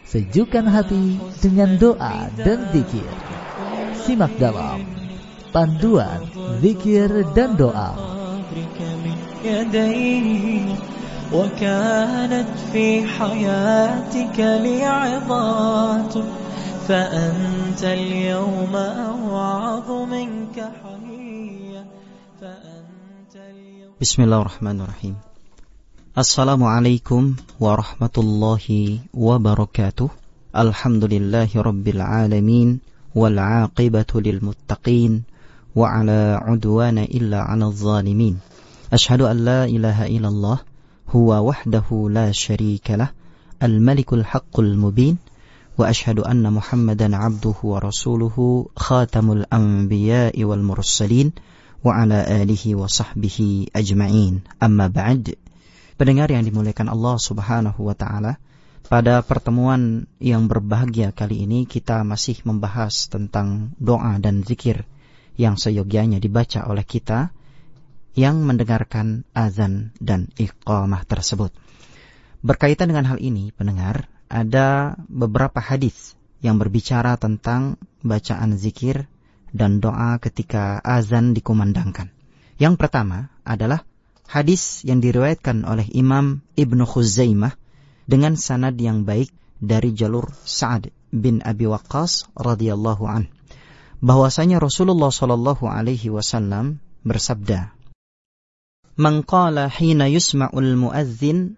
Sejukkan hati dengan doa dan zikir. Simak dalam Panduan Zikir dan Doa. وكانت في حياتك لعظات فأنت اليوم أوعظ منك حيا بسم الله الرحمن الرحيم. السلام عليكم ورحمة الله وبركاته. الحمد لله رب العالمين والعاقبة للمتقين وعلى عدوان إلا على الظالمين. أشهد أن لا إله إلا الله هو وحده لا شريك له الملك الحق المبين وأشهد أن محمدا عبده ورسوله خاتم الأنبياء والمرسلين وعلى آله وصحبه أجمعين. أما بعد. Pendengar yang dimuliakan Allah Subhanahu wa taala, pada pertemuan yang berbahagia kali ini kita masih membahas tentang doa dan zikir yang seyogyanya dibaca oleh kita yang mendengarkan azan dan iqamah tersebut. Berkaitan dengan hal ini, pendengar, ada beberapa hadis yang berbicara tentang bacaan zikir dan doa ketika azan dikumandangkan. Yang pertama adalah hadis yang diriwayatkan oleh Imam Ibnu Khuzaimah dengan sanad yang baik dari jalur Sa'ad bin Abi Waqqas radhiyallahu anhu, bahwasanya Rasulullah sallallahu alaihi wasallam bersabda, "Man qala hina yusma'ul muadzin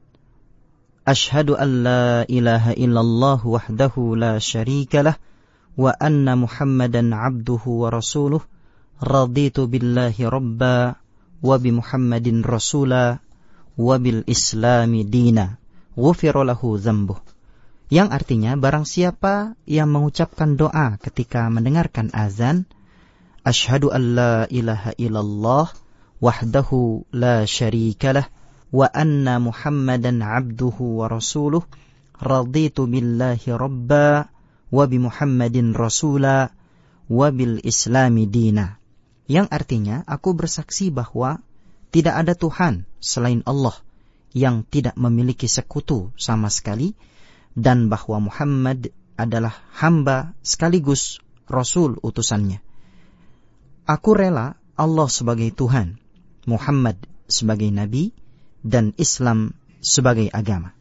asyhadu an la ilaha illallah wahdahu la syarika lah wa anna Muhammadan 'abduhu wa rasuluh raditu billahi rabba wa bi Muhammadin rasula wa bil islami dina ghufira lahu dzambuh." Yang artinya, barang siapa yang mengucapkan doa ketika mendengarkan azan, asyhadu an la ilaha illallah wahdahu la syarika lah wa anna Muhammadan 'abduhu wa rasuluh raditu billahi rabba wa bi Muhammadin rasula wa bil islami dina. Yang artinya, aku bersaksi bahwa tidak ada Tuhan selain Allah yang tidak memiliki sekutu sama sekali, dan bahwa Muhammad adalah hamba sekaligus Rasul utusannya. Aku rela Allah sebagai Tuhan, Muhammad sebagai Nabi, dan Islam sebagai agama,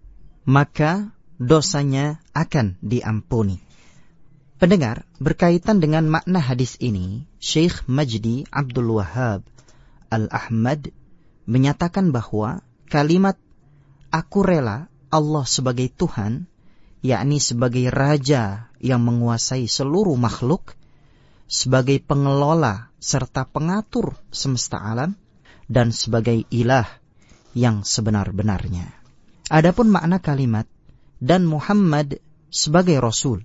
maka dosanya akan diampuni. Pendengar, berkaitan dengan makna hadis ini, Syekh Majdi Abdul Wahhab Al-Ahmad menyatakan bahwa kalimat aku rela Allah sebagai Tuhan, yakni sebagai Raja yang menguasai seluruh makhluk, sebagai pengelola serta pengatur semesta alam, dan sebagai ilah yang sebenar-benarnya. Adapun makna kalimat dan Muhammad sebagai Rasul,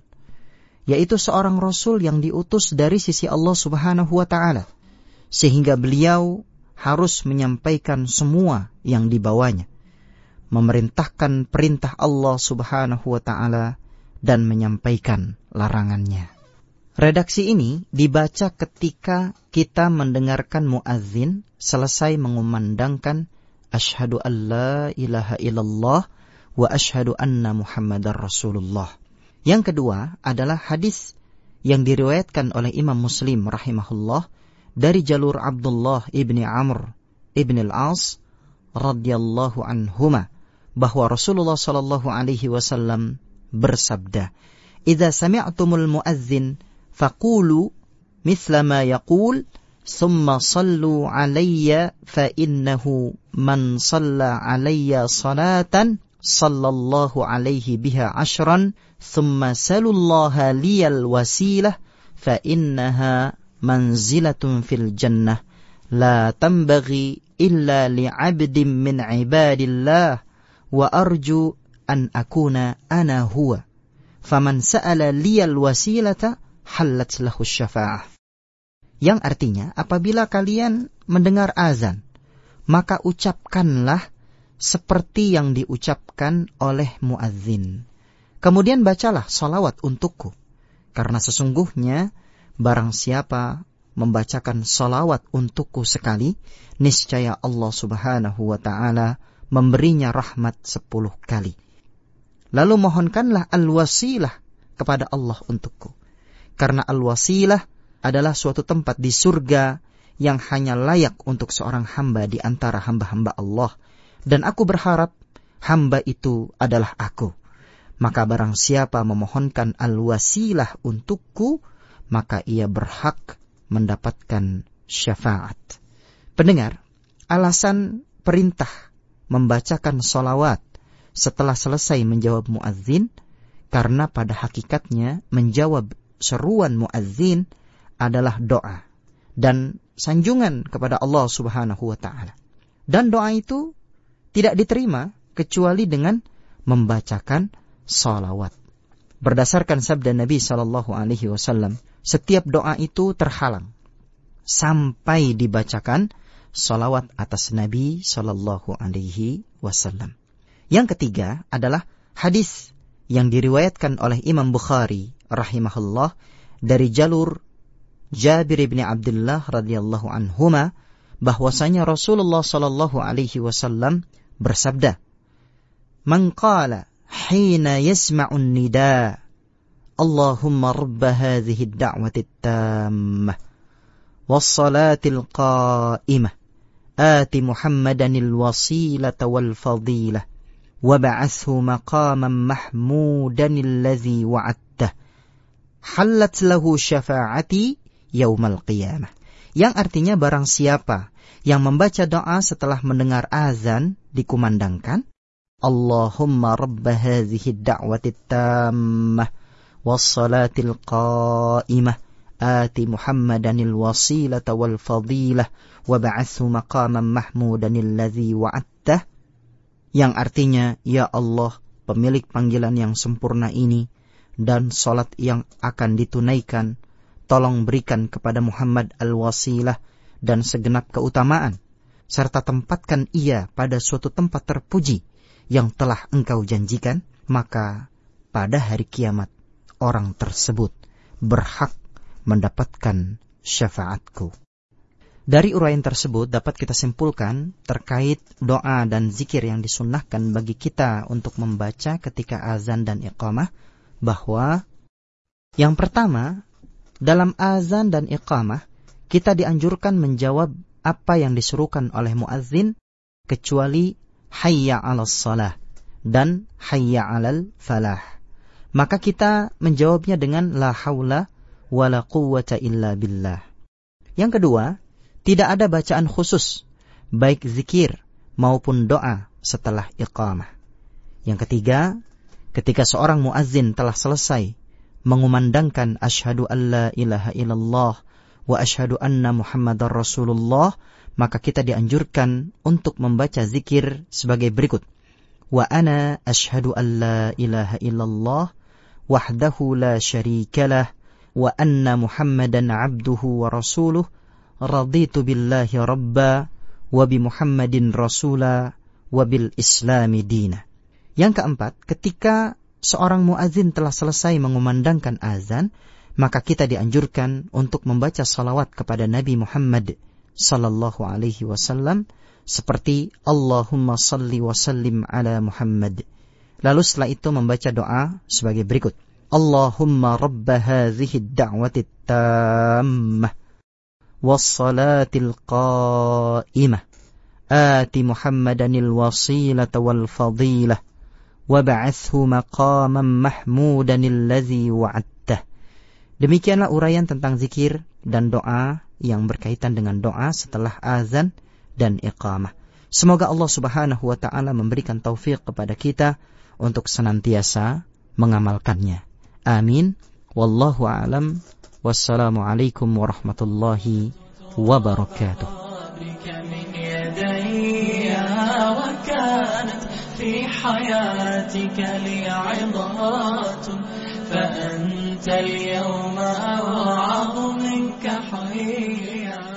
yaitu seorang Rasul yang diutus dari sisi Allah Subhanahu wa ta'ala, sehingga beliau harus menyampaikan semua yang dibawanya, memerintahkan perintah Allah Subhanahu wa ta'ala dan menyampaikan larangannya. Redaksi ini dibaca ketika kita mendengarkan muadzin selesai mengumandangkan asyhadu an la ilaha illallah wa asyhadu anna Muhammadar Rasulullah. Yang kedua adalah hadis yang diriwayatkan oleh Imam Muslim rahimahullah dari jalur Abdullah ibni Amr ibn al-As radhiyallahu anhuma, bahwa Rasulullah sallallahu alaihi wasallam bersabda, "Idza sami'tumul muadzin faqulu mithla ma yaqul thumma sallu alayya fa innahu man shalla alayya salatan sallallahu alaihi biha 'ashran thumma salullaha liyal wasilah fa innaha manzilatun fil jannah la tanbaghi illa li'abdin min 'ibadillah wa arju an akuna ana huwa faman sa'ala liyal wasilata halat lahu syafa'ah." Yang artinya, apabila kalian mendengar azan, maka ucapkanlah seperti yang diucapkan oleh muadzin. Kemudian bacalah salawat untukku, karena sesungguhnya barang siapa membacakan salawat untukku sekali, niscaya Allah Subhanahu wa ta'ala memberinya rahmat 10 kali. Lalu mohonkanlah al-wasilah kepada Allah untukku. Karena al-wasilah adalah suatu tempat di surga yang hanya layak untuk seorang hamba di antara hamba-hamba Allah. Dan aku berharap hamba itu adalah aku. Maka barang siapa memohonkan al-wasilah untukku, maka ia berhak mendapatkan syafaat. Pendengar, alasan perintah membacakan sholawat setelah selesai menjawab muadzin, karena pada hakikatnya menjawab seruan muadzin adalah doa dan sanjungan kepada Allah Subhanahu wa ta'ala. Dan doa itu tidak diterima kecuali dengan membacakan sholawat. Berdasarkan sabda Nabi SAW, setiap doa itu terhalang sampai dibacakan sholawat atas Nabi SAW. Yang ketiga adalah hadis yang diriwayatkan oleh Imam Bukhari rahimahullah dari jalur Jabir bin Abdullah radhiyallahu anhuma, bahwasanya Rasulullah SAW bersabda, "Man qala hina yasma'un nida, Allahumma rabba hadhihi ad-da'wati at-tammah was-salatil qa'imah, ati Muhammadanil wasilata wal fadilah, wab'athhu maqaman mahmudanil ladzi wa'adtah, halat lahu syafa'ati yaumal qiyamah." Yang artinya barang siapa yang membaca doa setelah mendengar azan dikumandangkan, Allahumma rabba hadhihi ad-da'wati at-tammah was-salatil qa'imah, ati Muhammadanil wasilata wal fadilah, wab'athhu maqaman mahmudanil ladzi wa'adtah. Yang artinya, ya Allah, pemilik panggilan yang sempurna ini dan salat yang akan ditunaikan, tolong berikan kepada Muhammad al-wasilah dan segenap keutamaan, serta tempatkan ia pada suatu tempat terpuji yang telah engkau janjikan, maka pada hari kiamat orang tersebut berhak mendapatkan syafaatku. Dari uraian tersebut dapat kita simpulkan terkait doa dan zikir yang disunnahkan bagi kita untuk membaca ketika azan dan iqamah, bahwa yang pertama, dalam azan dan iqamah kita dianjurkan menjawab apa yang disuruhkan oleh muadzin kecuali hayya 'alas shalah dan hayya 'alal falah. Maka kita menjawabnya dengan la haula wala quwwata illa billah. Yang kedua, tidak ada bacaan khusus baik zikir maupun doa setelah iqamah. Yang ketiga, ketika seorang muadzin telah selesai mengumandangkan asyhadu alla ilaha illallah wa asyhadu anna Muhammadar Rasulullah, maka kita dianjurkan untuk membaca zikir sebagai berikut. Wa ana asyhadu alla ilaha illallah wahdahu la syarikalah wa anna Muhammadan abduhu wa rasuluh, raditu billahi rabba wa bi Muhammadin rasula wa bil islami dina. Yang keempat, ketika seorang muadzin telah selesai mengumandangkan azan, maka kita dianjurkan untuk membaca salawat kepada Nabi Muhammad sallallahu alaihi wasallam seperti Allahumma salli wa sallim ala Muhammad. Lalu setelah itu membaca doa sebagai berikut. Allahumma rabba hadhihi ad-da'wati at-tammah was-salatil qa'imah, ati Muhammadanil wasilata wal fadilah, wab'athhu maqaman mahmudanil ladzi wa'adtah. Demikianlah uraian tentang zikir dan doa yang berkaitan dengan doa setelah azan dan iqamah. Semoga Allah Subhanahu wa ta'ala memberikan taufik kepada kita untuk senantiasa mengamalkannya. Amin. Wallahu a'lam. Wassalamualaikum warahmatullahi wabarakatuh. في حياتك لي عظات فأنت اليوم أوعظ منك حيا